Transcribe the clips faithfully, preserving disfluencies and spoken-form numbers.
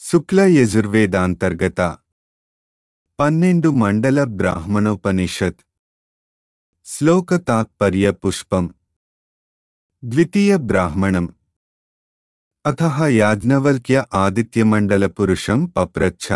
శుక్ల యజుర్వేదాంతర్గత పన్నెండు మండల బ్రాహ్మణోపనిషత్ శ్లోక తాత్పర్య పుష్పం ద్వితీయ బ్రాహ్మణం అథః యాజ్ఞవల్క్య ఆదిత్యమండల పురుషం పప్రచ్ఛ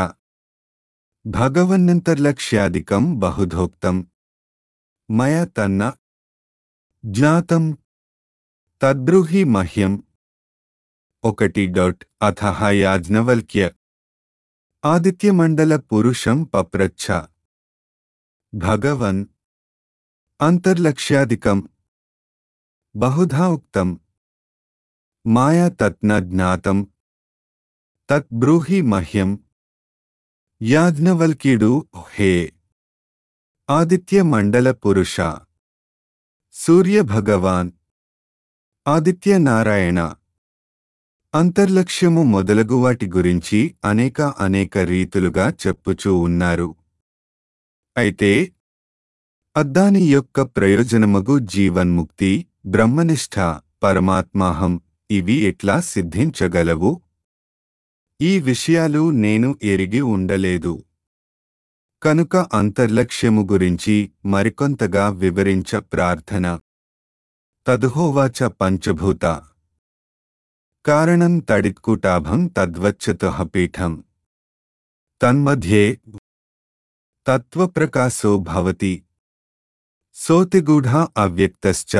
భగవన్నంతర్లక్ష్యాదికం బహుధోక్తం మయా తన్న జ్ఞాతం తద్బ్రూహి మహ్యం ఒకటి డాట్ అథః యాజ్ఞవల్క్య ఆదిత్యమండల పురుషం పప్రచ్ఛ భగవన్ అంతర్లక్ష్యాదికం బహుధా ఉక్తం మాయా తత్న జ్ఞాతం తత్ బ్రూహి మహ్యం. యాజ్ఞవల్క్యుడు హే ఆదిత్య మండల పురుష సూర్య భగవాన్ ఆదిత్య నారాయణ అంతర్లక్ష్యము మొదలగు వాటి గురించి అనేక అనేక రీతులుగా చెప్పుచూ ఉన్నారు. అయితే అద్దాని యొక్క ప్రయోజనమగు జీవన్ముక్తి, బ్రహ్మనిష్ఠ, పరమాత్మాహం ఇవి ఎట్లా సిద్ధించగలవు? ఈ విషయాలు నేను ఎరిగి ఉండలేదు. కనుక అంతర్లక్ష్యము గురించి మరికొంతగా వివరించ ప్రార్థన. తదుహోవాచ పంచభూత కారణం తడిత్కుటాభం తద్వచ్చతుః పీఠం తన్మధ్యే తత్వప్రకాశో భవతి సోతిగూఢా అవ్యక్తశ్చ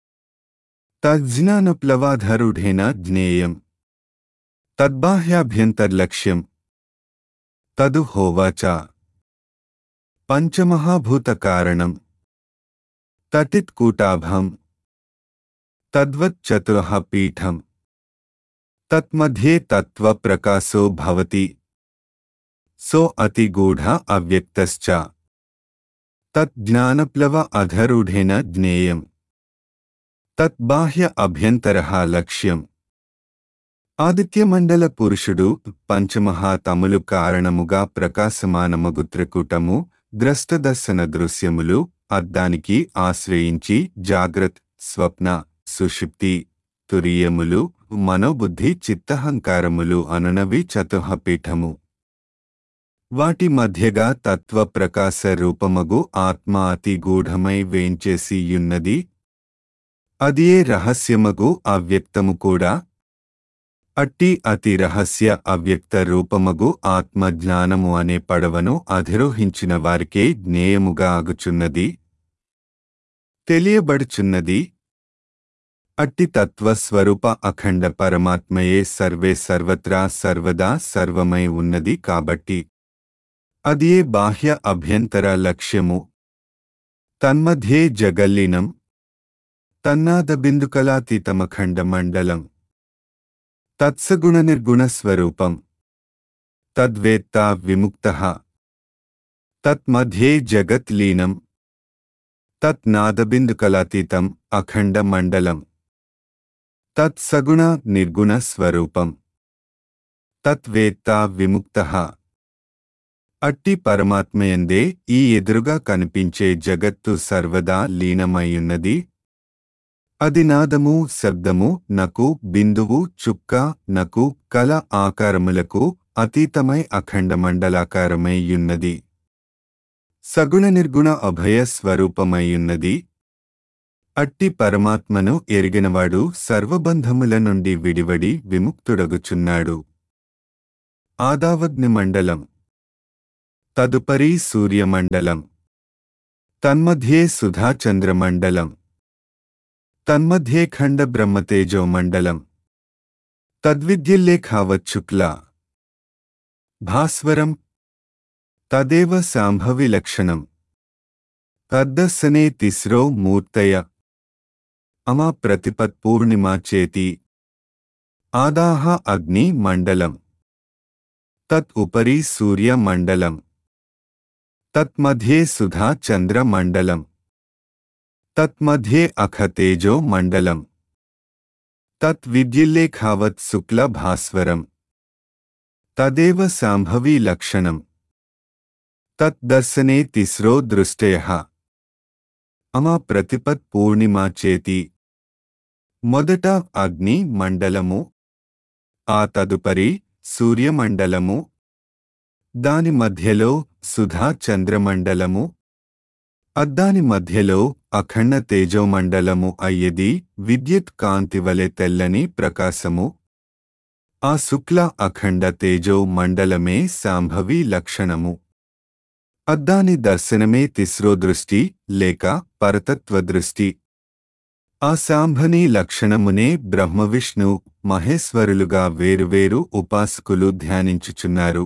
తజ్జ్ఞానప్లవాధారూఢేన జ్ఞేయం తద్బాహ్యాభ్యంతర్లక్ష్యం. తదు హోవాచ పంచమహాభూతకారణం తటిత్కూటాభం తద్వచ్చతుః పీఠం తత్మధ్యే తత్వప్రకాశో భవతి సో అతిగూఢ అవ్యక్తశ్చ తత్ జ్ఞానప్లవ అధరూఢేన జ్ఞేయం తత్ బాహ్య అభ్యంతరః లక్ష్యం. ఆదిత్యమండల పురుషుడు పంచమహాతములు కారణముగా ప్రకాశమానమగు త్రికూటము, ద్రష్టదర్శన దృశ్యములు, అద్దానికి ఆశ్రయించి జాగ్రత్, స్వప్న, సుషుప్తి, తురీయములు, మనోబుద్ధి చిత్తహంకారములు అనునవి చతుఃపీఠము. వాటి మధ్యగా తత్వ ప్రకాశ రూపమగు ఆత్మ అతి గూఢమై వేంచేసి యున్నది. అదియే రహస్యమగు అవ్యక్తము కూడా. అట్టి అతి రహస్య అవ్యక్త రూపమగు ఆత్మజ్ఞానము అనే పడవను అధిరోహించిన వారికే జ్ఞేయముగా ఆగుచున్నది, తెలియబడుచున్నది. అట్టి తత్వస్వరూప అఖండ పరమాత్మయే సర్వే సర్వత్రా సర్వదా సర్వమై ఉన్నది కాబట్టి అదియే బాహ్య అభ్యంతర లక్ష్యము. తన్మధ్యే జగల్లీనం తన్నాదబిందుకలాతీతమఖండమండలం తత్సగుణనిర్గుణస్వరూపం తద్వేత్తా విముక్తః తత్మధ్యే జగత్ లీనం తత్ నాదబిందుకలాతీతం అఖండమండలం తత్సగుణ నిర్గుణ స్వరూపం తత్వేత్తా విముక్తః. అట్టి పరమాత్మయందే ఈ ఎదురుగా కనిపించే జగత్తు సర్వదా లీనమైయున్నది. అది నాదము, శబ్దము నకు, బిందువు, చుక్క నకు, కల ఆకారములకు అతీతమై అఖండమండలాకారమై యున్నది. సగుణ నిర్గుణ అభయ స్వరూపమైయున్నది. అట్టి పరమాత్మను ఎరిగినవాడు సర్వబంధముల నుండి విడివడి విముక్తుడగుచున్నాడు. ఆదావగ్నిమండలం తదుపరి సూర్యమండలం తన్మధ్యే సుధాచంద్రమండలం తన్మధ్యే ఖండ బ్రహ్మతేజోమండలం తద్విద్యుల్లేఖావచ్చుక్ల భాస్వరం తదేవ సాంభవి లక్షణం తద్దర్శనే తిస్రో మూర్తయ అమా ప్రతిపత్ పూర్ణిమా చేతి. ఆదాహ అగ్ని మండలం తత్ ఉపరి సూర్య మండలం తత్మధ్యే సుధా చంద్ర మండలం తత్మధ్యే అఖ తేజో మండలం తత్ విద్యుల్లేఖావత్ శుక్ల భాస్వరం తదేవ సాంభవి లక్షణం తత్ దర్శనే తిస్రో దృష్టయః అమా ప్రతిపత్ పూర్ణిమా చేతి. మొదట అగ్ని మండలము, ఆ తదుపరి సూర్యమండలము, దాని మధ్యలో సుధా చంద్రమండలము, అద్దాని మధ్యలో అఖండ తేజోమండలము అయ్యది విద్యుత్ కాంతివలె తెల్లని ప్రకాశము. ఆ శుక్ల అఖండ తేజో మండలమే శాంభవి లక్షణము. అద్దాని దర్శనమే తిస్రో దృష్టి లేక పరతత్వ దృష్టి. ఆ శాంభని లక్షణమునే బ్రహ్మవిష్ణు మహేశ్వరులుగా వేరువేరు ఉపాసకులు ధ్యానించుచున్నారు.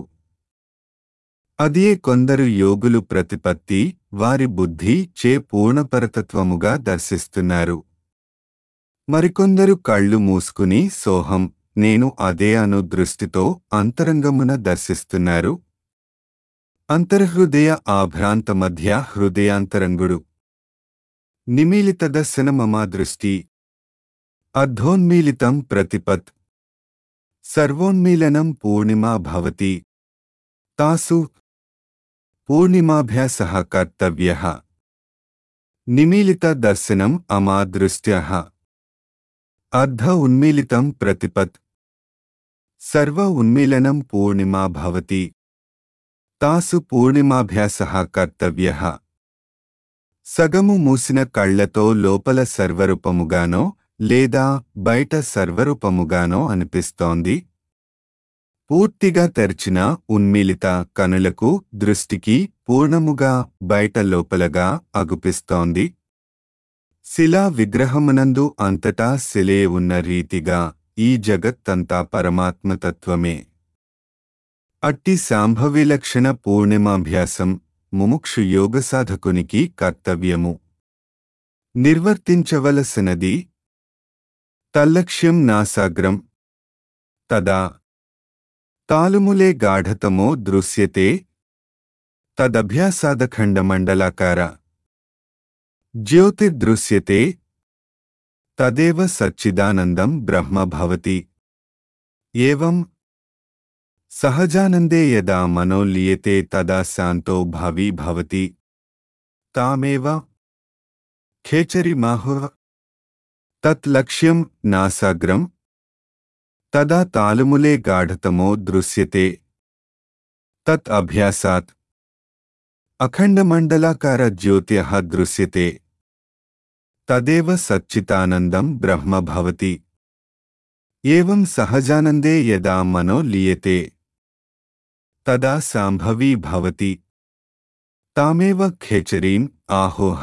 అదే కొందరు యోగులు ప్రతిపత్తి వారి బుద్ధి చే పూర్ణపరతత్వముగా దర్శిస్తున్నారు. మరికొందరు కళ్ళు మూసుకుని సోహం నేను అదే అను దృష్టితో అంతరంగమున దర్శిస్తున్నారు. అంతర్హృదయ ఆభ్రాంత మధ్య హృదయాంతరంగుడు. నిమీలిత దర్శన మమా దృష్టి. అర్ధోన్మీలితం ప్రతిపత్. సర్వోన్మీలనం పూర్ణిమా భవతి. తాసు పూర్ణిమాభ్యాసః కర్తవ్యః. నిమీలిత దర్శనం అమా దృష్ట్యః. అర్ధ ఉన్మీలితం ప్రతిపత్. సర్వ ఉన్మీలనం పూర్ణిమా భవతి. తాసు పూర్ణిమాభ్యాసః కర్తవ్యః. సగము మూసిన కళ్లతో లోపల సర్వరూపముగానో లేదా బయట సర్వరూపముగానో అనిపిస్తోంది. పూర్తిగా తెరిచిన ఉన్మీలిత కనులకు దృష్టికి పూర్ణముగా బయట లోపలగా అగుపిస్తోంది. శిలా విగ్రహమునందు అంతటా శిలే ఉన్న రీతిగా ఈ జగత్తంతా పరమాత్మతత్వమే. అట్టి శాంభవిలక్షణ పూర్ణిమాభ్యాసం ముముక్షు యోగసాధకునికి కర్తవ్యము. నిర్వర్తించవలసినది. తల్లక్ష్యం నాసాగ్రం. తదా తాలుములే గాఢతమో దృశ్యతే. తదభ్యాసాదఖండమండలాకార జ్యోతిర్దృశ్యతే. తదేవ సచ్చిదానందం బ్రహ్మ భవతి. ఏవం సహజానందే యదా మనో లీయతే తదా శాంతో భావీ భవతి. తామేవ ఖేచరిమాహుః. తత్ లక్ష్యం నాసాగ్రం. తదా తాలుములే గాఢతమో దృశ్యతే. తత్ అభ్యాసాత్ అఖండమండలాకార జ్యోత్యః దృశ్యతే. తదేవ సచ్చితానందం బ్రహ్మ భవతి. ఏవం సహజానందే యదా మనో లీయతే తదా శాంభవీ భవతి. తామేవ ఖేచరీం ఆహోహ.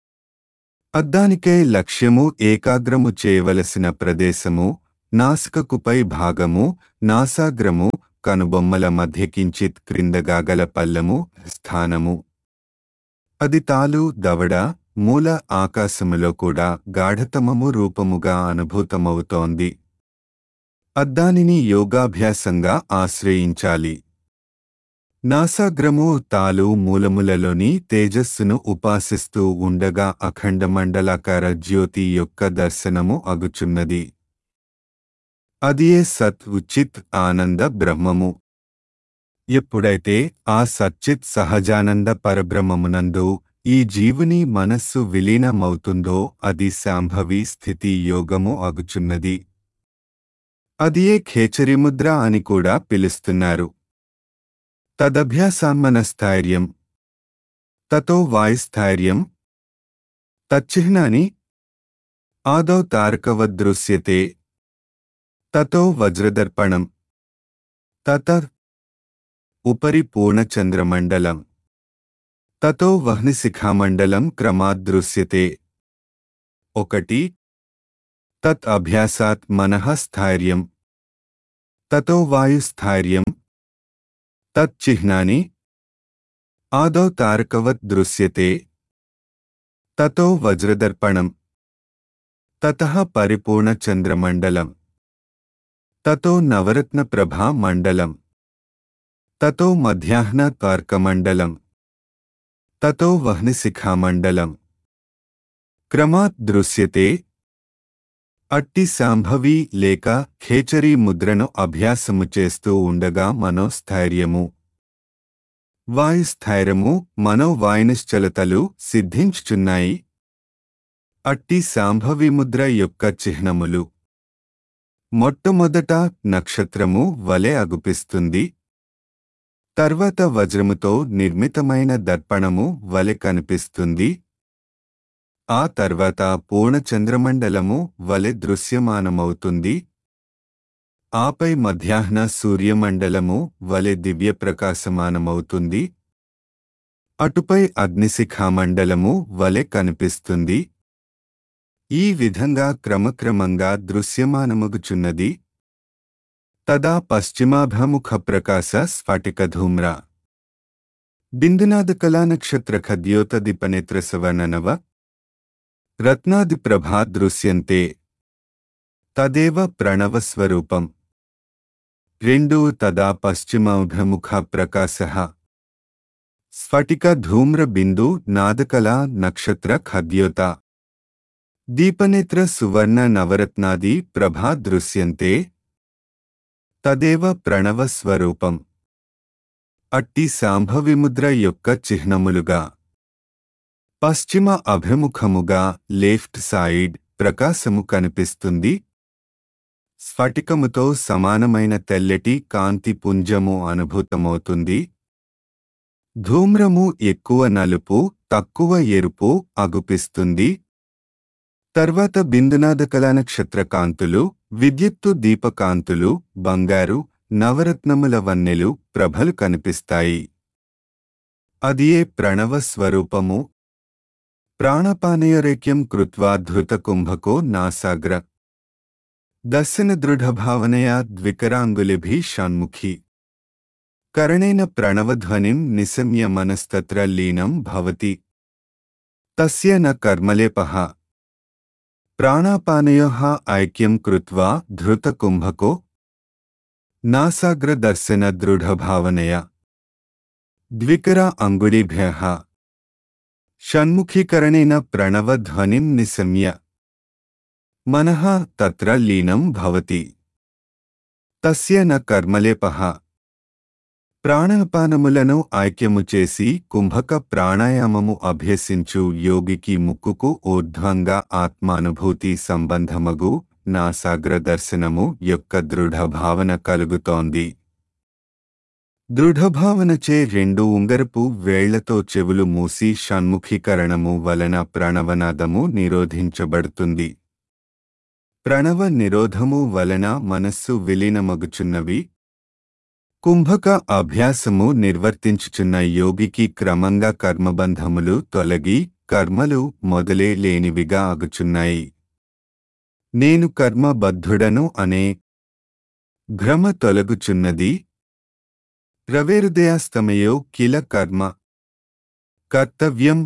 అద్దానికై లక్ష్యము ఏకాగ్రము చేయవలసిన ప్రదేశము నాసికకుపై భాగము నాసాగ్రము కనుబొమ్మల మధ్య కించిత్ క్రిందగాగల పల్లము స్థానము. అది తాలు దవడ మూల ఆకాశములో కూడా గాఢతమము రూపముగా అనుభూతమవుతోంది. అద్దానిని యోగాభ్యాసంగా ఆశ్రయించాలి. నాసాగ్రము తాలు మూలములలోని తేజస్సును ఉపాసిస్తూ ఉండగా అఖండమండలాకార జ్యోతి యొక్క దర్శనము అగుచున్నది. అదియే సత్ ఉచిత్ ఆనంద బ్రహ్మము. ఎప్పుడైతే ఆ సచ్చిత్ సహజానంద పరబ్రహ్మమునందు ఈ జీవుని మనస్సు విలీనమవుతుందో అది శాంభవి స్థితి యోగము అగుచున్నది. అదియే ఖేచరిముద్ర అని కూడా పిలుస్తున్నారు. తదభ్యాసాన్మనస్థైర్యం. తతో వాయుస్థైర్యం. తచ్చిహ్నాని ఆదౌ తారకవద్దృశ్యతే. తతో వజ్రదర్పణం. తత ఉపరి పూర్ణచంద్రమండలం. తతో వహ్నిశిఖామండలం క్రమాద్దృశ్యతే. ఒకటి తత్ అభ్యాసాత్ మనః స్థైర్యం. తతో వాయుస్థైర్యం. తత్ చిహ్నాని ఆదౌ తారకవత్ దృశ్యతే. తతో వజ్రదర్పణం. తతః పరిపూర్ణచంద్రమండలం. తతో నవరత్నప్రభా మండలం. తతో మధ్యాహ్న తార్కమండలం. తతో వహ్నిశిఖామండలం. క్రమాత్ దృశ్యతే. అట్టి శాంభవి లేక ఖేచరీ ముద్రను అభ్యాసము చేస్తూ ఉండగా మనోస్థైర్యము వాయుస్థైర్యము మనోవాయునిశ్చలతలు సిద్ధించుచున్నాయి. అట్టి శాంభవి ముద్ర యొక్క చిహ్నములు మొట్టమొదట నక్షత్రము వలె అగుపిస్తుంది. తర్వాత వజ్రముతో నిర్మితమైన దర్పణము వలె కనిపిస్తుంది. ఆ తర్వాత పూర్ణచంద్రమండలము వలె దృశ్యమానమవుతుంది. ఆపై మధ్యాహ్న సూర్యమండలము వలె దివ్యప్రకాశమానమవుతుంది. అటుపై అగ్నిశిఖామండలము వలె కనిపిస్తుంది. ఈ విధంగా క్రమక్రమంగా దృశ్యమానమగుచున్నది. తదా పశ్చిమాభిముఖ ప్రకాశ స్ఫటికధూమ్ర బిందునాదకళానక్షత్రఖద్యోతదీపనేత్రసవర్ణనవ రత్నాదిప్రభా దృశ్యంతే తదేవ ప్రణవస్వరూపం. రెండు తదా పశ్చిమాభిముఖ ప్రకాశః స్ఫటిక ధూమ్ర బిందు నాదకళా నక్షత్ర ఖద్యోత దీపనేత్ర సువర్ణ నవరత్నాది ప్రభా దృశ్యంతే తదేవ ప్రణవ స్వరూపం. అట్టి శాంభవిముద్ర యొక్క చిహ్నములుగా పశ్చిమ అభిముఖముగా లెఫ్ట్ సైడ్ ప్రకాశము కనిపిస్తుంది. స్ఫటికముతో సమానమైన తెల్లటి కాంతి పుంజము అనుభూతమవుతుంది. ధూమ్రము ఎక్కువ నలుపు తక్కువ ఎరుపు అగుపిస్తుంది. తర్వాత బిందునాదకళానక్షత్ర కాంతులు, విద్యుత్తు దీపకాంతులు, బంగారు నవరత్నముల వన్నెలు ప్రభలు కనిపిస్తాయి. అదియే ప్రణవ స్వరూపము. ప్రాణపానయోరేక్యం కృత్వా ధృతకుంభకో నాసాగ్ర దర్శన దృఢభావనయా ద్వికరాంగులిభిః షణ్ముఖీ కరణేన ప్రణవధ్వనిం నిశమ్య మనస్తత్ర లీనం భవతి తస్య న కర్మలేపః. ప్రాణాపానయోః ఐక్యం కృత్వా ధృతకుంభకో నాసాగ్ర దర్శన దృఢభావనయా ద్వికర అంగుళిభ్యః షణ్ముఖీకరణేన ప్రణవధ్వనిం నిశమ్య మనః తత్ర లీనం భవతి తస్య న కర్మలేపః. ప్రాణాపానములను ఐక్యము చేసి కుంభక ప్రాణాయామము అభ్యసించు యోగికి ముక్కుకు ఊర్ధ్వంగా ఆత్మానుభూతి సంబంధమగు నాసాగ్ర దర్శనము యొక్క దృఢభావన కలుగుతోంది. దృఢభావనచే రెండు ఉంగరపు వేళ్లతో చెవులు మూసి షణ్ముఖీకరణము వలన ప్రణవనాదము నిరోధించబడుతుంది. ప్రణవ నిరోధము వలన మనస్సు విలీనమగుచున్నవి. కుంభక అభ్యాసము నిర్వర్తించుచున్న యోగికి క్రమంగా కర్మబంధములు తొలగి కర్మలు మొదలే లేనివిగా అగుచున్నాయి. నేను కర్మబద్ధుడను అనే భ్రమ తొలగుచున్నది. రవేరుదయాస్తమయో కిల కర్మ కర్తవ్యం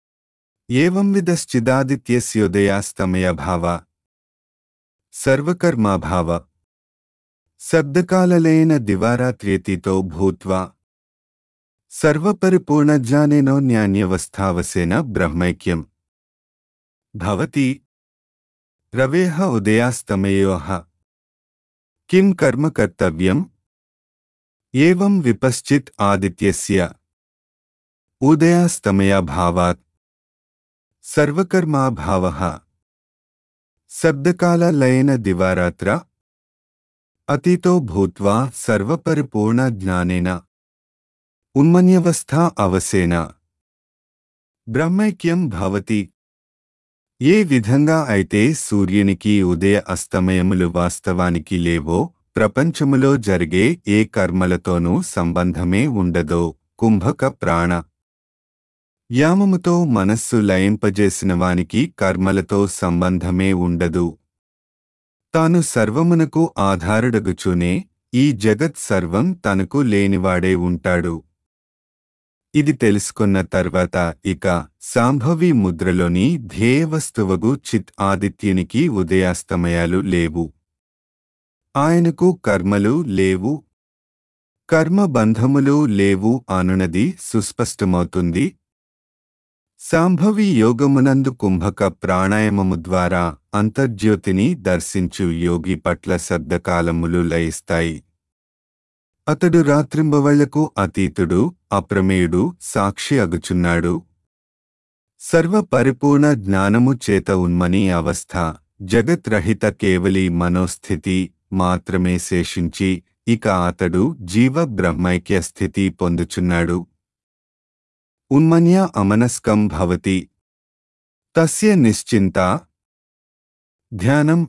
ఏవంవిధశ్చిదాదిత్యస్యోదయాస్తమయభావ సర్వకర్మాభావ శబ్దకాలలేన దివారాత్ర్యతితో భూత్వా సర్వపరిపూర్ణజ్ఞానేనో న్యాన్యవస్థావసేన బ్రహ్మైక్యం భవతి. రవేః ఉదయాస్తమయోః కిం కర్మ కర్తవ్యం ఏవం విపశ్చిత్ ఆదిత్యస్య ఉదయాస్తమయాభావాత్ సర్వకర్మాభావః శబ్దకాలలయేన దివారాత్ర అతీతో భూత్వా సర్వపరిపూర్ణ జ్ఞానేన ఉన్మన్యవస్థా అవసేన బ్రహ్మైక్యం భవతి. ఏ విధంగా అయితే సూర్యునికి ఉదయ అస్తమయములు వాస్తవానికి లేవో, ప్రపంచములో జరిగే ఏ కర్మలతోనూ సంబంధమే ఉండదో, కుంభక ప్రాణ యామముతో మనస్సు లయింపజేసిన వానికి కర్మలతో సంబంధమే ఉండదు. తాను సర్వమునకు ఆధారుడగుచూనే ఈ జగత్ సర్వం తనకు లేనివాడే ఉంటాడు. ఇది తెలుసుకున్న తర్వాత ఇక సాంభవి ముద్రలోని ధ్యేయవస్తువగు చిత్ ఆదిత్యునికి ఉదయాస్తమయాలు లేవు. ఆయనకు కర్మలు లేవు, కర్మబంధములు లేవు అనునది సుస్పష్టమవుతుంది. సాంభవి యోగమునందు కుంభక ప్రాణాయామము ద్వారా అంతర్జ్యోతిని దర్శించు యోగి పట్ల శబ్దకాలములు లయిస్తాయి. అతడు రాత్రింబవళ్లకు అతీతుడు, అప్రమేయుడు, సాక్షి అగుచున్నాడు. సర్వ పరిపూర్ణ జ్ఞానము చేత ఉన్మని అవస్థ జగత్రహిత కేవలి మనోస్థితి మాత్రమే శేషించి ఇక అతడు జీవ బ్రహ్మైక్య స్థితి పొందుచున్నాడు. ఉన్మన్య అమనస్కం భవతి తస్య నిశ్చింతా ధ్యానం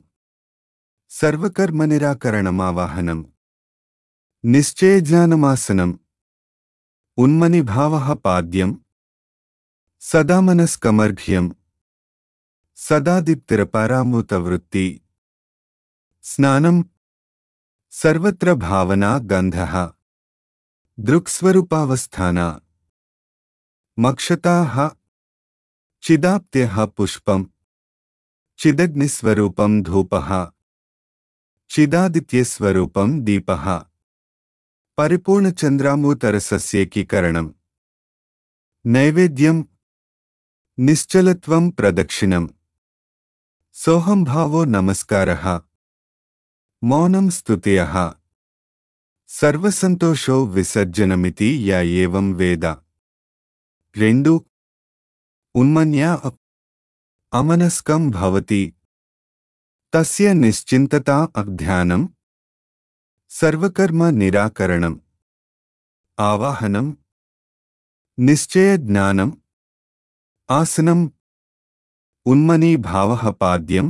సర్వకర్మనిరాకరణమావాహనం నిశ్చయజ్ఞానమాసనం ఉన్మనిభావః పాద్యం సదామనస్కమర్ఘ్యం సదాదిప్తిరపరామృతవృత్తి స్నానం సర్వత్ర భావనా గంధః దృక్స్వరూపావస్థానా మక్షతాః చిదాప్త్యః పుష్పం చిదగ్నిస్వరూపం ధూపః చిదాదిత్యస్వరూపం దీపః పరిపూర్ణచంద్రామూతరసస్యేకీకరణం నైవేద్యం నిశ్చలత్వం ప్రదక్షిణం సోహంభావో నమస్కారః మౌనం స్తుతియః సర్వసంతోషో విసర్జనమితి యా ఏవం వేద. రెండు ఉన్మన్య అమనస్కం భవతి తస్య నిశ్చింతతా ధ్యానం సర్వకర్మ నిరాకరణం ఆవాహనం నిశ్చయ జ్ఞానం ఆసనం ఉన్మనీ భావః పాద్యం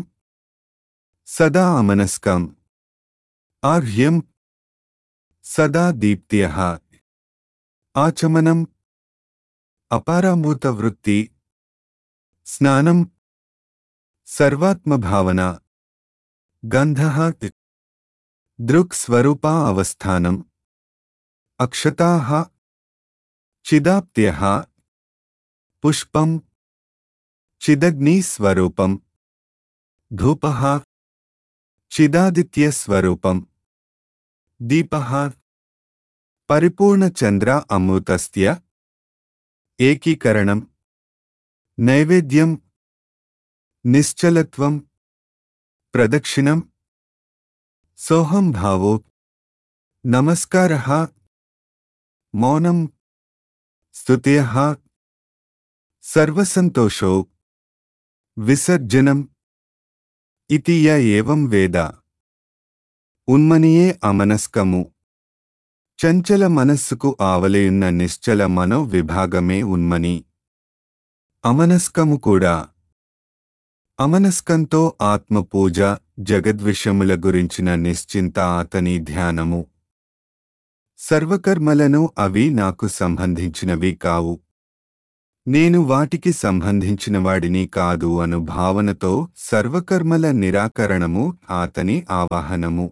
సదా అమనస్కం ఆర్హ్యం సదా దీప్త్యః ఆచమనం అపారామూర్తవృత్తి స్నానం సర్వాత్మభావన గంధః దృక్స్వరూపా అవస్థానం అక్షతాః చిదాప్త్యః పుష్పం చిదగ్నిస్వరూపం ధూపః చిదాదిత్యస్వరూపం దీపః పరిపూర్ణచంద్ర అమృతస్య ఏకీకరణం నైవేద్యం నిశ్చలత్వం ప్రదక్షిణం సోహంభావో నమస్కారః మౌనం స్తుత్యః సర్వసంతోషో విసర్జనం ఇతి య ఏవం వేద. ఉన్మనియే అమనస్కము చంచల మనస్సుకు ఆవలియున్న నిశ్చల మనో విభాగమే ఉన్మని. అమనస్కము కూడా. అమనస్కంతో ఆత్మపూజ జగద్విషయముల గురించిన నిశ్చింత అతని ధ్యానము. సర్వకర్మలను అవి నాకు సంబంధించినవి కావు, నేను వాటికి సంబంధించినవాడిని కాదు అను భావనతో సర్వకర్మల నిరాకరణము అతని ఆవాహనము.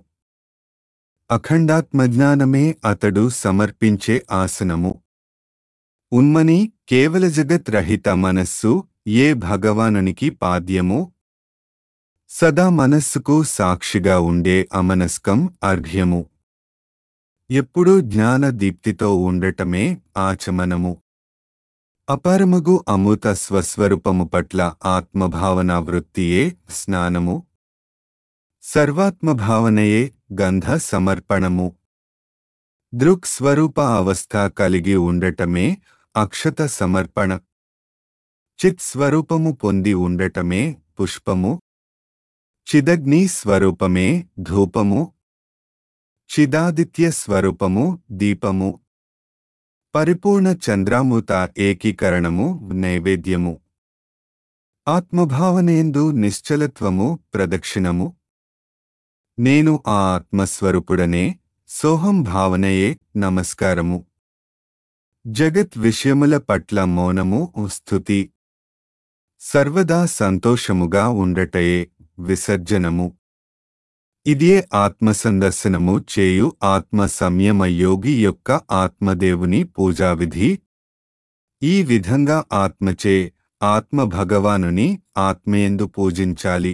అఖండాత్మజ్ఞానమే అతడు సమర్పించే ఆసనము. ఉన్మని కేవల జగత్ రహిత మనస్సు ఏ భగవానునికి పాద్యము. సదా మనస్సుకు సాక్షిగా ఉండే అమనస్కం అర్ఘ్యము. ఎప్పుడూ జ్ఞాన దీప్తితో ఉండటమే ఆచమనము. అపారమగు అమృత స్వస్వరూపము పట్ల ఆత్మభావనా వృత్తియే స్నానము. సర్వాత్మభావనయే గంధ సమర్పణము. దృక్ స్వరూప అవస్థ కలిగి ఉండటమే అక్షత సమర్పణ. చిత్ స్వరూపము పొంది ఉండటమే పుష్పము. చిదగ్ని స్వరూపమే ధూపము. చిదాదిత్య స్వరూపము దీపము. పరిపూర్ణ చంద్రామృత ఏకీకరణము నైవేద్యము. ఆత్మభావనేందు నిశ్చలత్వము ప్రదక్షిణము. నేను ఆ ఆత్మస్వరూపుడనే సోహం భావనయే నమస్కారము. జగత్ విషయముల పట్ల మౌనము స్తుతి. సర్వదా సంతోషముగా ఉండటయే విసర్జనము. ఇదే ఆత్మసందర్శనము చేయు ఆత్మ సంయమ యోగి యొక్క ఆత్మదేవుని పూజావిధి. ఈ విధంగా ఆత్మచే ఆత్మ భగవానుని ఆత్మయందు పూజించాలి.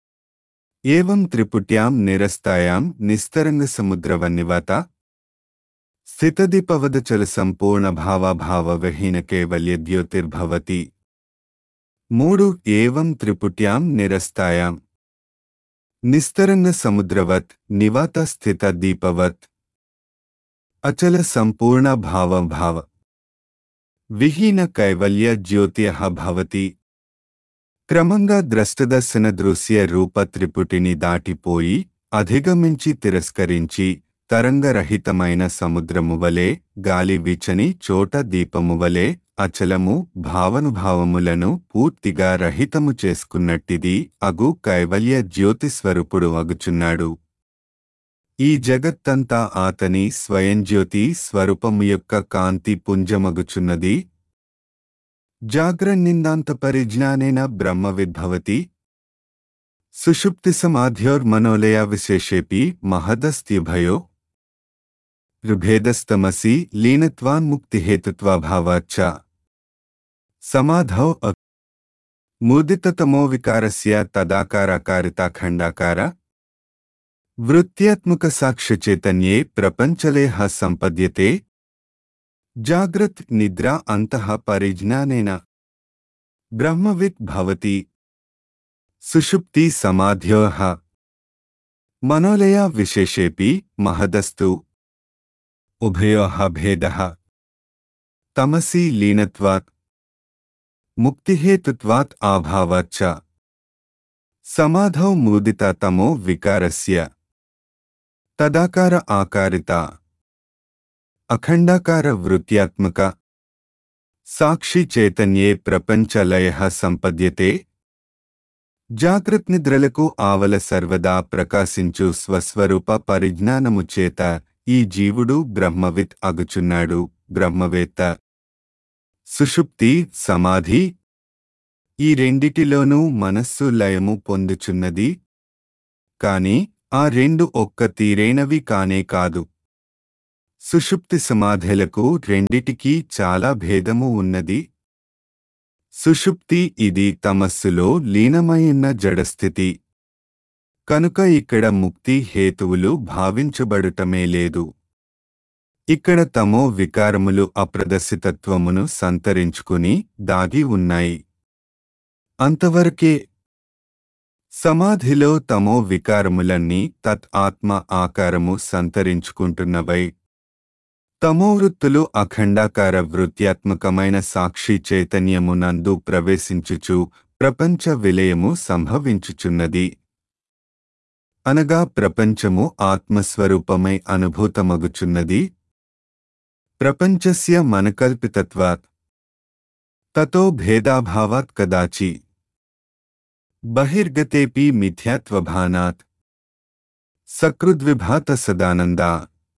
ఏవం త్రిపుట్యాం నిరస్తాయాం నిస్తరంగ సముద్రవన్నివత స్థితదీపవదచల సంపూర్ణ భావభావవిహీన కేవల్య ద్యోతిర్భవతి. మూడు ఏవం త్రిపుట్యాం నిరస్తాయాం నిస్తరంగ సముద్రవత్ నివాత స్థిత దీపవత్ అచల సంపూర్ణ భావభావ విహీన కైవల్య జ్యోతిః భవతి. క్రమంగా ద్రష్టదర్శన దృశ్య రూప త్రిపుటిని దాటిపోయి అధిగమించి తిరస్కరించి తరంగరహితమైన సముద్రము వలె గాలి వీచని చోట దీపము వలె అచలము భావనుభావములను పూర్తిగా రహితము చేసుకున్నట్టిది అగు కైవల్య జ్యోతిస్వరూపుడు అగుచున్నాడు. ఈ జగత్తంతా ఆతని స్వయంజ్యోతి స్వరూపము యొక్క కాంతి పుంజమగుచున్నది. జాగ్రన్నిందాంతపరిజ్ఞానేన బ్రహ్మవిద్భవతి సుషుప్తిసమాధ్యోర్మనోలయ విశేషేపి మహదస్త్యుభయో ఋభేదస్తమసి లీనత్వాన్ముక్తిహేతుత్వాభావాచ్చ సమాధౌ ముదితతమో వికారస్య తదాకారాకారితాఖండాకార వృత్త్యాత్మక సాక్ష్యచైతన్యే ప్రపంచలేహ సంపద్యతే జాగ్రత్ నిద్ర అంతః పరిజ్ఞానేన బ్రహ్మవిత్ భవతి సుషుప్తి సమాధ్యోః మనోలయ విశేషేపి మహదస్తు ఉభయోః భేదః తమసి లీనత్వాత్ ముక్తిహేతుత్వాత్ అభావాచ్చ సమాధౌ ముదిత తమో వికారస్య తదాకార ఆకారిత అఖండాకార వృత్త్యాత్మక సాక్షి చైతన్యే ప్రపంచ లయః సంపద్యతే. జాగ్రత్నిద్రలకు ఆవల సర్వదా ప్రకాశించు స్వస్వరూప పరిజ్ఞానము చేత ఈ జీవుడు బ్రహ్మవిత్ అగుచున్నాడు, బ్రహ్మవేత్త. సుషుప్తి సమాధి ఈ రెండిటిలోనూ మనస్సు లయము పొందుచున్నది. కాని ఆ రెండు ఒక్క తీరైనవి కానే కాదు. సుషుప్తి సమాధులకు రెండిటికీ చాలా భేదము ఉన్నది. సుషుప్తి ఇది తమస్సులో లీనమైయున్న జడస్థితి. కనుక ఇక్కడ ముక్తి హేతువులు భావించబడుటమే లేదు. ఇక్కడ తమో వికారములు అప్రదర్శితత్వమును సంతరించుకుని దాగి ఉన్నాయి. అంతవరకే. సమాధిలో తమో వికారములన్నీ తత్ ఆత్మ ఆకారము సంతరించుకుంటున్నవై. తమోవృత్తులు అఖండాకార వృత్త్యాత్మకమైన సాక్షి చైతన్యమునందు ప్రవేశించుచు ప్రపంచ విలయము సంభవించుచున్నది. అనగా ప్రపంచము ఆత్మస్వరూపమై అనుభూతమగుచున్నది. ప్రపంచస్య మనకల్పితత్వాత్ తతో భేదాభావాత్ కదాచి బహిర్గతేపి మిథ్యాత్వభానాత్ సకృద్విభాత సదానందా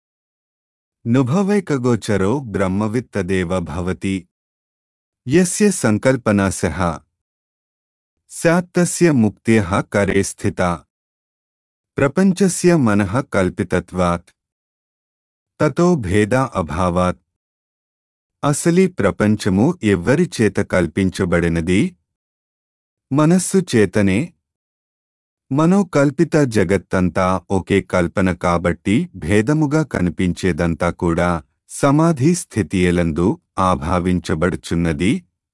నుభవైకగోచరో బ్రహ్మవిత్తదేవ భవతి. యస్య సంకల్పనాశః స్యాత్తస్య ముక్త్యః కరే స్థితా. ప్రపంచస్య మనః కల్పితత్వాత్ తతో భేద అభావాత్. అసలి ప్రపంచము ఎవ్వరి చేత కల్పించబడినది? మనస్సు చేతనే. మనోకల్పిత జగత్తంతా ఒకే కల్పన కాబట్టి భేదముగా కనిపించేదంతా కూడా సమాధి స్థితియలందు ఆభావించబడుచున్నది.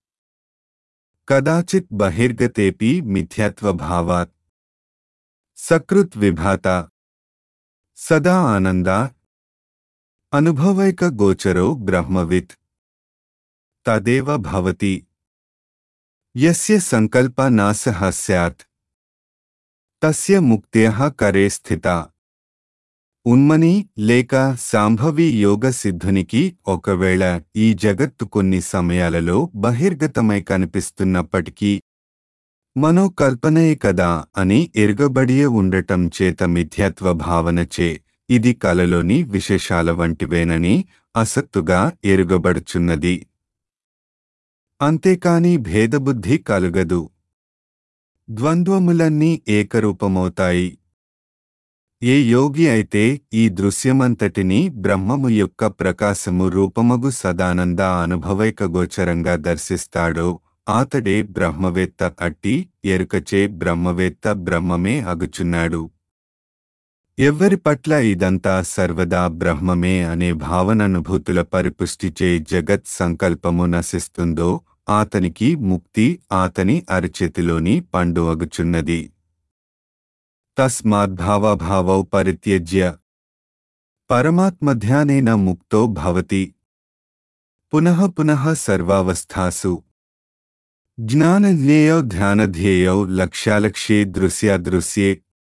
కదాచిత్ బహిర్గతేపి మిథ్యాత్వభావాత్ సకృత్ విభాత సదా ఆనందా అనుభవైక గోచరో బ్రహ్మవిత్ తదేవ భవతి. యస్య సంకల్ప నాశః స్యాత్ తస్య ముక్త్యః కరే స్థితా. ఉన్మని లేక సాంభవి యోగ సిద్ధునికి ఒకవేళ ఈ జగత్తు కొన్ని సమయాలలో బహిర్గతమై కనిపిస్తున్నప్పటికీ మనోకల్పనయే కదా అని ఎరుగబడియే ఉండటం చేత మిథ్యాత్వ భావనచే ఇది కలలోని విశేషాల వంటివేనని అసత్తుగా ఎరుగబడుచున్నది. అంతేకాని భేదబుద్ధి కలుగదు. ద్వంద్వములన్నీ ఏకరూపమవుతాయి. ఏ యోగి అయితే ఈ దృశ్యమంతటినీ బ్రహ్మము యొక్క ప్రకాశము రూపమగు సదానంద అనుభవైక గోచరంగా దర్శిస్తాడో ఆతడే బ్రహ్మవేత్త. అట్టి ఎరుకచే బ్రహ్మవేత్త బ్రహ్మమే అగుచున్నాడు. ఎవ్వరి పట్ల ఇదంతా సర్వదా బ్రహ్మమే అనే భావనానుభూతుల పరిపుష్టిచే జగత్ సంకల్పము నశిస్తుందో ఆతనికి ముక్తి ఆతని అరచేతిలోని పండు అగుచున్నది. తస్మాద్భావభావౌ పరిత్యజ్య పరమాత్మధ్యానేన ముక్తో భవతి. పునః పునః సర్వావస్థాసు జ్ఞానజ్ఞేయౌ ధ్యానధ్యేయౌ లక్ష్యాలక్ష్యే దృశ్యాదృశ్యే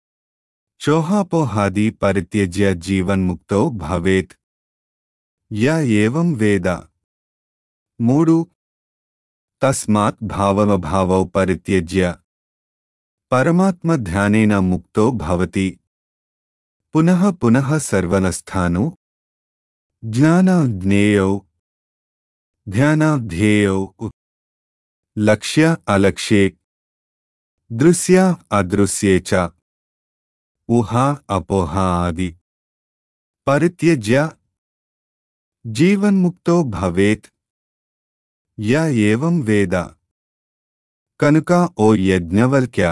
చోహాపోహాది పరిత్యజ్య జీవన్ముక్తో భవేత్ య ఏవం వేద. మూడు. తస్మాత్ భావమభావౌ పరిత్యజ్య పరమాత్మ ధ్యానేన ముక్తో భవతి. పునః పునః సర్వనస్థాను జ్ఞానాజ్ఞేయౌ ధ్యానాధ్యేయౌ లక్ష్య అలక్ష్యే దృశ్య అదృశ్యే చ ఊహా అపోహా ఆది పరిత్యజ్య జీవన్ముక్తో భవేత్ య ఏవం వేద. కనుక ఓ యజ్ఞవల్క్య,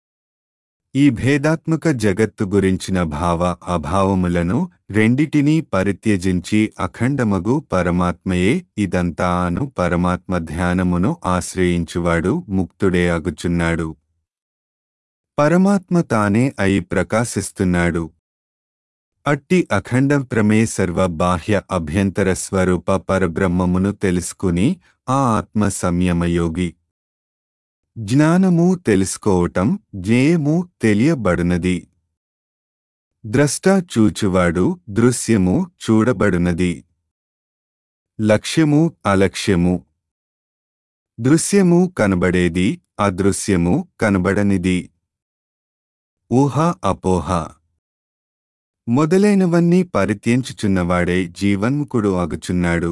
ఈ భేదాత్మక జగత్తు గురించిన భావ అభావములను రెండిటినీ పరిత్యజించి అఖండమగు పరమాత్మయే ఇదంతా అను పరమాత్మ ధ్యానమును ఆశ్రయించువాడు ముక్తుడే అగుచున్నాడు. పరమాత్మ తానే అయి ప్రకాశిస్తున్నాడు. అట్టి అఖండ ప్రమే సర్వ బాహ్య అభ్యంతర స్వరూప పరబ్రహ్మమును తెలుసుకుని ఆ ఆత్మ సంయమయోగి. జ్ఞానము తెలుసుకోవటం, జ్ఞేయము తెలియబడునది. ద్రష్ట చూచువాడు, దృశ్యము చూడబడునది. లక్ష్యము అలక్ష్యము. దృశ్యము కనబడేది, అదృశ్యము కనబడనిది. ఊహ అపోహ మొదలైనవన్నీ పరిత్యంచుచున్నవాడే జీవన్ముకుడు అగుచున్నాడు.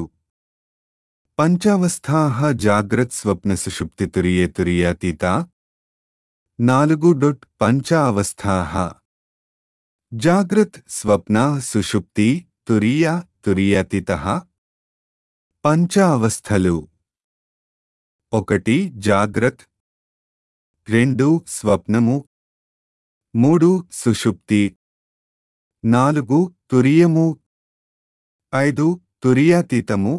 పంచావస్థాః జాగ్రత్ స్వప్న సుషుప్తి తురియే తురియాతీత. నాలుగు డొట్ పంచ అవస్థాః జాగ్రత్ స్వప్న సుషుప్తి తురియ తురియాతీతః. పంచ అవస్థలు: ఒకటి జాగ్రత్, రెండు స్వప్నము, మూడు సుషుప్తి, నాలుగు తురియము, ఐదు తురియాతీతము.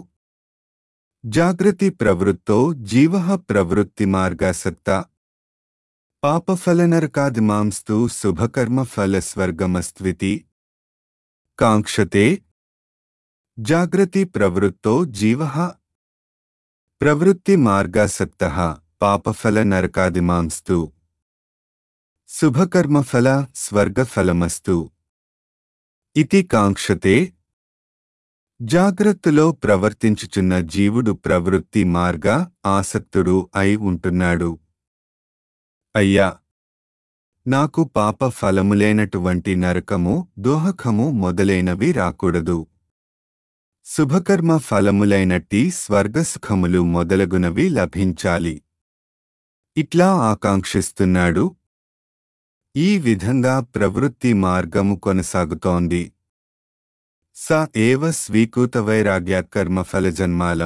జాగ్రతి ప్రవృత్తో జీవః ప్రవృత్తి మార్గాసక్త. పాపఫలనరకాదిమాంస్తు శుభకర్మఫలస్వర్గమస్త్వితి కాంక్షతే. జాగ్రతి ప్రవృత్తో జీవః ప్రవృత్తి మార్గాసక్తః పాపఫలనరకాదిమాంస్తు శుభకర్మఫల స్వర్గఫలమస్తు ఇతి కాంక్షతే. జాగ్రత్తలో ప్రవర్తించుచున్న జీవుడు ప్రవృత్తి మార్గ ఆసక్తుడు అయి ఉంటున్నాడు. అయ్యా, నాకు పాప ఫలములేనటువంటి నరకము, దోహకము మొదలైనవి రాకూడదు. శుభకర్మ ఫలములైనట్టి స్వర్గసుఖములు మొదలగునవి లభించాలి. ఇట్లా ఆకాంక్షిస్తున్నాడు. ఈ విధంగా ప్రవృత్తి మార్గము కొనసాగుతోంది. స ఏవ స్వీకృతవైరాగ్యాత్ కర్మఫలజన్మాలం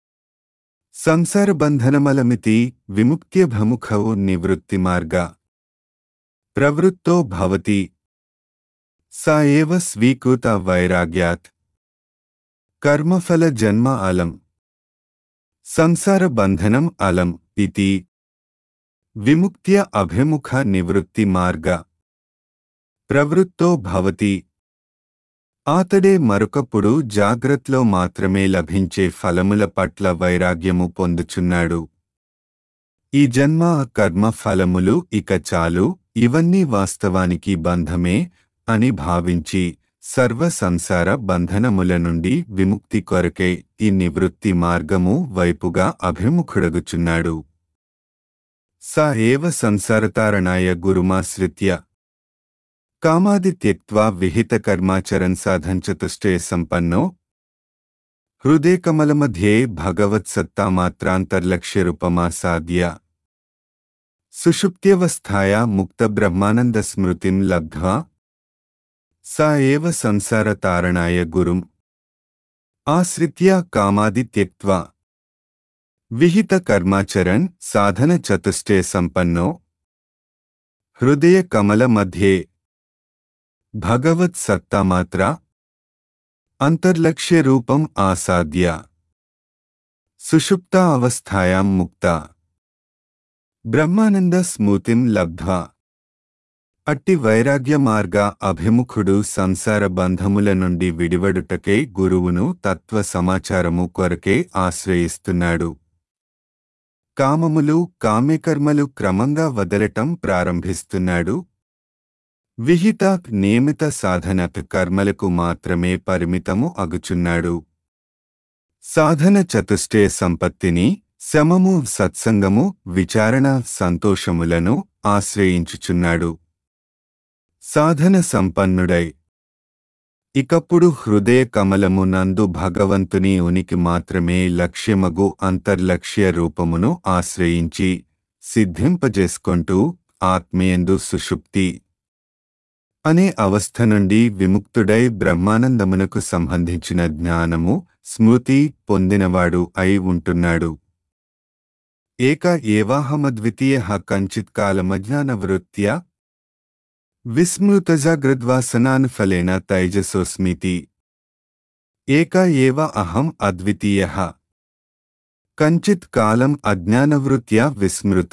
సంసారబంధనమలమితి విముక్త్యభముఖౌ నివృత్తిమార్గ ప్రవృత్తో భవతి. స ఏవ స్వీకృత వైరాగ్యాత్ కర్మఫలజన్మ అలం సంసారబంధనం అలం ఇతి విముక్త్య అభిముఖ నివృత్తి మార్గ ప్రవృత్తో భవతి. ఆతడే మరొకప్పుడు జాగ్రత్తలో మాత్రమే లభించే ఫలముల పట్ల వైరాగ్యము పొందుచున్నాడు. ఈ జన్మ కర్మ ఫలములు ఇక చాలు, ఇవన్నీ వాస్తవానికి బంధమే అని భావించి సర్వ సంసార బంధనముల నుండి విముక్తి కొరకే ఈ నివృత్తి మార్గము వైపుగా అభిముఖుడగుచున్నాడు. స ఏవ సంసారతారణాయ గురుమాశ్రిత్య కామాది త్యక్త్వా విహిత కర్మాచరన్ సాధంచతుష్టే సంపన్నో హృదయకమలమధ్యే భగవత్సత్తామాత్రాంతర్లక్ష్యరూపమాసాద్య సుషుప్త్యవస్థాయా ముక్తబ్రహ్మానందస్మృతిం లబ్ధ్వా స ఏవ సంసారతారణాయ గురుం ఆశ్రిత్య కామాది త్యక్త్వా విహిత కర్మాచరన్ సాధనచతుష్టే సంపన్నో హృదయ కమల మధ్యే భగవత్ సత్తామాత్ర అంతర్లక్ష్య రూపం ఆసాద్య సుషుప్త అవస్థాయాం ముక్త బ్రహ్మానంద స్మృతిం లబ్ధ్వా. అట్టి వైరాగ్య మార్గ అభిముఖుడు సంసార బంధముల నుండి విడివడుటకై గురువును తత్వ సమాచారము కొరకే ఆశ్రయిస్తున్నాడు. కామములు కామ్యకర్మలు క్రమంగా వదలటం ప్రారంభిస్తున్నాడు. విహిత నియమిత సాధన కర్మలకు మాత్రమే పరిమితము అగుచున్నాడు. సాధన చతుష్టయ సంపత్తిని శమము సత్సంగము విచారణ సంతోషములను ఆశ్రయించుచున్నాడు. సాధన సంపన్నుడై ఇకప్పుడు హృదయ కమలము నందు భగవంతుని ఉనికి మాత్రమే లక్ష్యమగు అంతర్లక్ష్య రూపమును ఆశ్రయించి సిద్ధింపజేసుకొంటూ ఆత్మయందు సుషుప్తి అనే అవస్థ నుండి విముక్తుడై బ్రహ్మానందమునకు సంబంధించిన జ్ఞానము స్మృతి పొందినవాడు అయి ఉంటున్నాడు. ఏక ఏవాహమద్వితీయ కంచిత్కాలమజ్ఞానవృత్త్యా విస్మృతజాగ్రద్వాసనాన్ఫలేన తైజసోస్మితి. ఏక ఏవ అహం అద్వితీయః కంచిత్ కాలం అజ్ఞానవృత్త్యా విస్మృత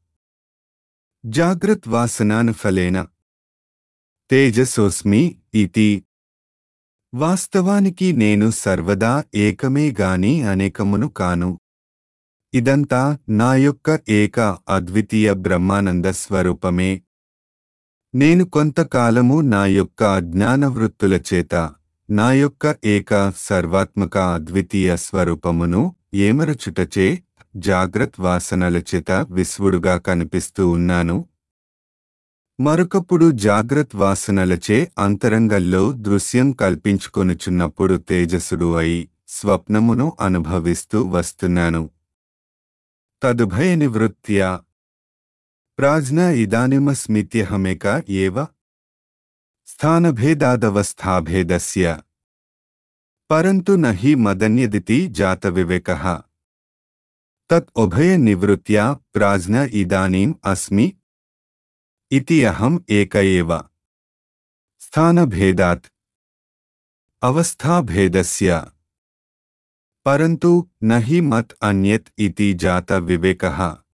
జాగ్రద్వాసనాన్ఫలేన తేజసోస్మి ఇతి. వాస్తవానికి నేను సర్వదా ఏకమే గాని అనేకమును కాను. ఇదంతా నా యొక్క ఏక అద్వితీయ బ్రహ్మానంద స్వరూపమే. నేను కొంతకాలము నా యొక్క అజ్ఞానవృత్తుల చేత నా యొక్క ఏక సర్వాత్మక అద్వితీయ స్వరూపమును ఏమరచుటచే జాగ్రత్ వాసనల చేత విస్వుడుగా కనిపిస్తూ ఉన్నాను. మరొకప్పుడు జాగ్రత్ వాసనలచే అంతరంగంలో దృశ్యం కల్పించుకొనుచున్నప్పుడు తేజస్సుడు అయి స్వప్నమును అనుభవిస్తూ వస్తున్నాను. తదుభయ నివృత్త్యా ప్రాజ్ఞ ఇదానిమస్మిత్యహమేక ఏవ స్థానభేదాదవస్థాభేదస్య పరంతు నహి మదన్యదితి జాతవివేకః. తత్ ఉభయ నివృత్త్యా ప్రాజ్ఞ ఇదానీం అస్మి ఇతి అహం ఏక ఏవ స్థానభేదాత్ అవస్థాభేదస్య పరంతు నహి మత్ అన్యత్ ఇతి జాత వివేకః.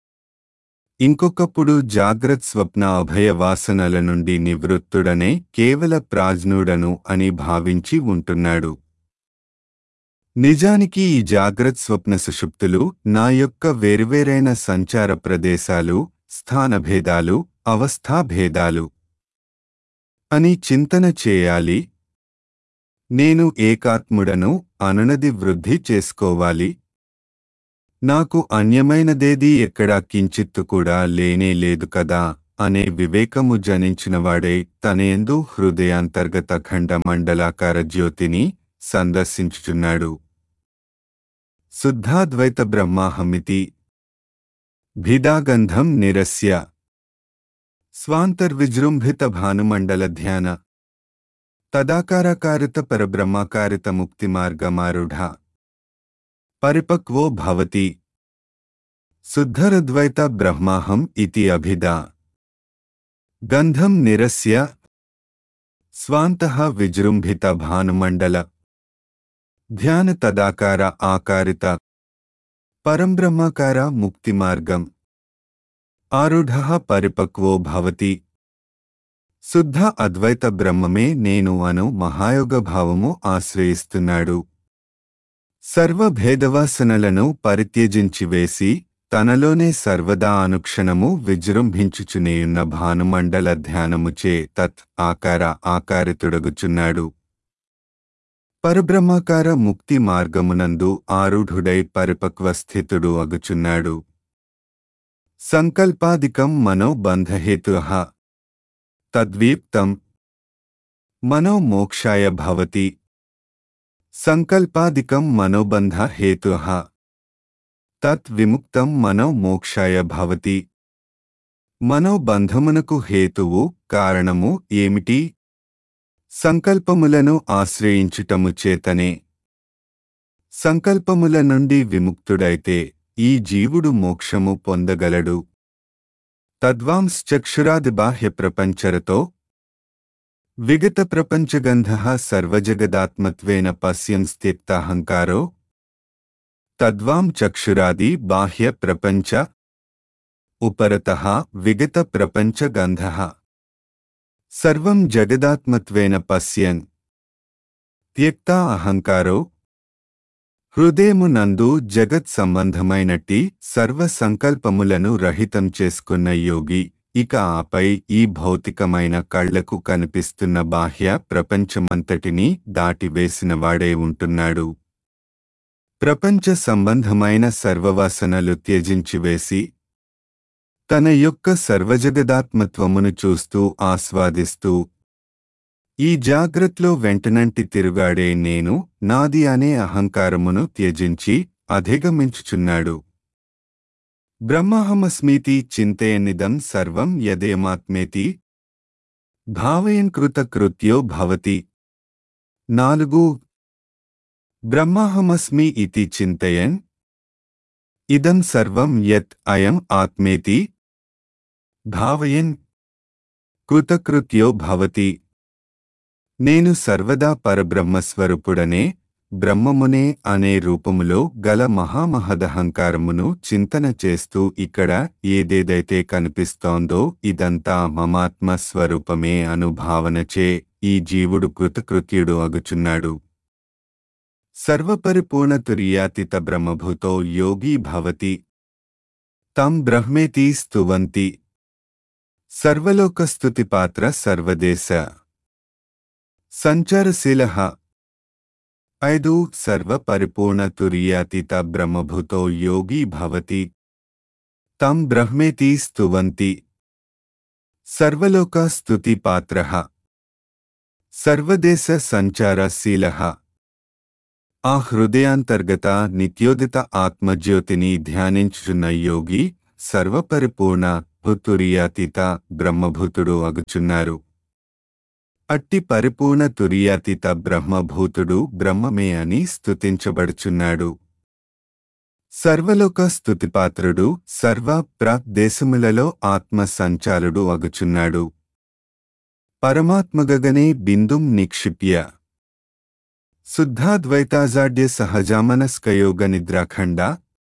ఇంకొకప్పుడు జాగ్రత్ స్వప్న అభయ వాసనల నుండి నివృత్తుడనే కేవల ప్రాజ్ఞుడను అని భావించి ఉంటున్నాడు. నిజానికి ఈ జాగ్రత్ స్వప్న సుషుప్తులు నా యొక్క వేర్వేరైన సంచార ప్రదేశాలు, స్థానభేదాలు, అవస్థాభేదాలు అని చింతన చేయాలి. నేను ఏకాత్ముడను అనునది వృద్ధి చేసుకోవాలి. నాకు అన్యమైనదేదీ ఎక్కడా కించిత్తు కూడా లేనే లేదు కదా అనే వివేకము జనించినవాడై తనయందు హృదయాంతర్గత ఖండ మండలాకార జ్యోతిని సందర్శించుచున్నాడు. శుద్ధాద్వైత బ్రహ్మాహమితి భిదాగంధం నిరస్య స్వాంతర్విజృంభిత భానుమండల ధ్యాన తదాకారకారిత పరబ్రహ్మాకారిత ముక్తిమార్గమారుఢ పరిపక్వో భవతి. శుద్ధరద్వైత బ్రహ్మాహం ఇతి అభిదా గంధం నిరస్య స్వాంతః విజృంభిత భానుమండల ధ్యాన తదాకార ఆకారిత పరంబ్రహ్మాకార ముక్తిమార్గం ఆరుఢః పరిపక్వో భవతి. శుద్ధ అద్వైత బ్రహ్మమే నేను అను మహాయోగ భావము ఆశ్రయిస్తున్నాడు. సర్వ భేదవాసనలను పరిత్యజించివేసి తనలోనే సర్వదా అనుక్షణము విజృంభించుచునేయున్న భానుమండల ధ్యానముచే తత్ ఆకార ఆకారితుడగుచున్నాడు. పరబ్రహ్మాకార ముక్తి మార్గమునందు ఆరుఢుడై పరిపక్వస్థితుడు అగుచున్నాడు. సంకల్పాదికం మనోబంధహేతుః తద్వీప్తం మనో మోక్షాయ భవతి. సంకల్పాదికం మనోబంధ హేతుః తత్ విముక్తం మనో మోక్షాయ భవతి. మనోబంధమునకు హేతువు కారణము ఏమిటి? సంకల్పములను ఆశ్రయించుటము చేతనే. సంకల్పముల నుండి విముక్తుడైతే ఈ జీవుడు మోక్షము పొందగలడు. తద్వాంశ్చక్షురాది బాహ్య ప్రపంచరతో విగత ప్రపంచగంధః సర్వజగదాత్మత్వేన పశ్యన్ స్థితాహంకారో తద్వాం చక్షురాది బాహ్య ప్రపంచ ఉపరతః విగత ప్రపంచగంధః సర్వం జగదాత్మత్వేన పశ్యన్ త్యక్తా అహంకారో హృదయమునందు జగత్ సంబంధమైనట్టి సర్వ సంకల్పములను రహితం చేసుకున్న యోగి ఇక ఆపై ఈ భౌతికమైన కళ్లకు కనిపిస్తున్న బాహ్య ప్రపంచమంతటినీ దాటివేసినవాడే ఉంటున్నాడు. ప్రపంచ సంబంధమైన సర్వవాసనలు త్యజించివేసి తన యొక్క సర్వజగదాత్మత్వమును చూస్తూ ఆస్వాదిస్తూ ఈ జాగ్రత్తలో వెంటనంటి తిరుగాడే నేను నాది అనే అహంకారమును త్యజించి అధిగమించుచున్నాడు. బ్రహ్మహమస్మీతి చింతయనిదం సర్వం యదేమాత్మేతి భావయన్ కృతకృత్యో భవతి. నాలుగు బ్రహ్మహమస్మి ఇతి చింతయన్ ఇదం సర్వం యత్ అయం ఆత్మేతి భావయన్ కృతకృత్యో భవతి. నేను సర్వదా పరబ్రహ్మస్వరూపుడనే బ్రహ్మమునే అనే రూపములో గల మహామహదహంకారమును చింతన చేస్తూ ఇక్కడ ఏదేదైతే కనిపిస్తోందో ఇదంతా మమాత్మ స్వరూపమే అనుభావనచే ఈ జీవుడు కృతకృత్యుడు అగుచున్నాడు. సర్వపరిపూర్ణ తుర్యాతీత బ్రహ్మభూతో యోగీ భవతి తం బ్రహ్మేతి స్తువంతి. సర్వలోకస్తుతిపాత్ర సర్వదేశ సంచారశీలః. ఐదు సర్వపరిపూర్ణ తుర్యాతీత బ్రహ్మభూతో యోగీ భవతి తం బ్రహ్మేతి స్తువంతి. సర్వలోక స్తుతిపాత్రః సర్వదేశ సంచారశీలః. ఆ హృదయాంతర్గత నిత్యోదిత ఆత్మజ్యోతిని ధ్యానించుచున్న యోగి సర్వపరిపూర్ణ తుర్యాతీత బ్రహ్మభూతుడు అగుచున్నారు. అట్టి పరిపూర్ణ తుర్యాతీత బ్రహ్మభూతుడు బ్రహ్మమే అని స్తుతించబడుచున్నాడు. సర్వలోక స్తుతిపాత్రుడు సర్వ ప్ర దేశములలో ఆత్మ సంచారుడు అగుచున్నాడు. పరమాత్మగగనే బిందుం నిక్షిప్య శుద్ధాద్వైతాజాడ్య సహజామనస్కయోగ నిద్రాఖండ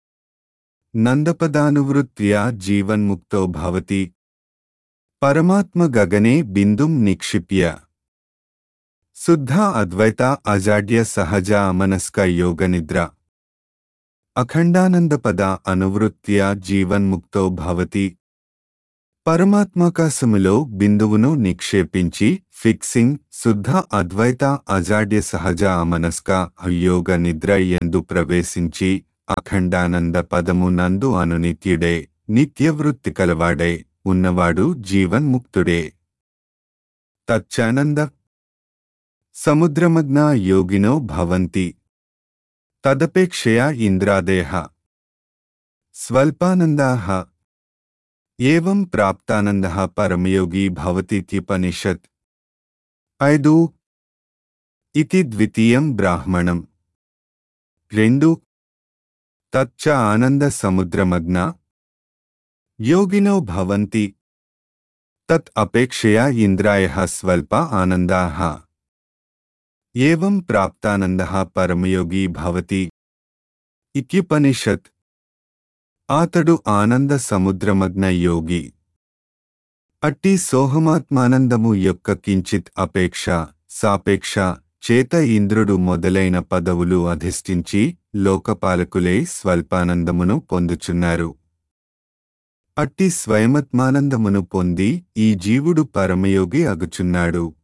నందపదానువృత్త్యా జీవన్ముక్తో భవతి. పరమాత్మ గగనే బిందుం నిక్షిప్య శుద్ధ అద్వైత అజాడ్య సహజ అమనస్క యోగ నిద్ర అఖండానందపద అనువృత్త్యా జీవన్ముక్తో భవతి. పరమాత్మాకాశములో బిందువును నిక్షేపించి ఫిక్సింగ్ శుద్ధ అద్వైత అజాడ్య సహజ అమనస్క యోగ నిద్ర యందు ప్రవేశించి అఖండానంద పదము నందు అనునిత్యుడే నిత్యవృత్తి కలవాడే ఉన్నవాడు జీవన్ముక్తుడే. తచ్చానంద సముద్రమగ్నా యోగినో భవంతి తదపేక్షయా ఇంద్రాదేహ స్వల్పానందాః. ఏవం ప్రాప్తానందః పరమయోగి భవతీత్యుపనిషత్. ఐదు ఇతి ద్వితీయం బ్రాహ్మణం. రెండు తచ్చ ఆనంద సముద్రమగ్నా యోగినో భవంతి తత్ అపేక్షయా ఇంద్రాయః స్వల్ప ఆనందాః. ఏవం ప్రాప్తానందః పరమయోగి భవతి ఇత్యుపనిషత్. ఆతడు ఆనంద సముద్రమగ్న యోగి. అట్టి సోహమాత్మానందము యొక్క కించిత్ అపేక్ష సాపేక్ష చేత ఇంద్రుడు మొదలైన పదవులు అధిష్ఠించి లోకపాలకులై స్వల్పానందమును పొందుచున్నారు. అట్టి స్వయమాత్మానందమును పొంది ఈ జీవుడు పరమయోగి అగుచున్నాడు.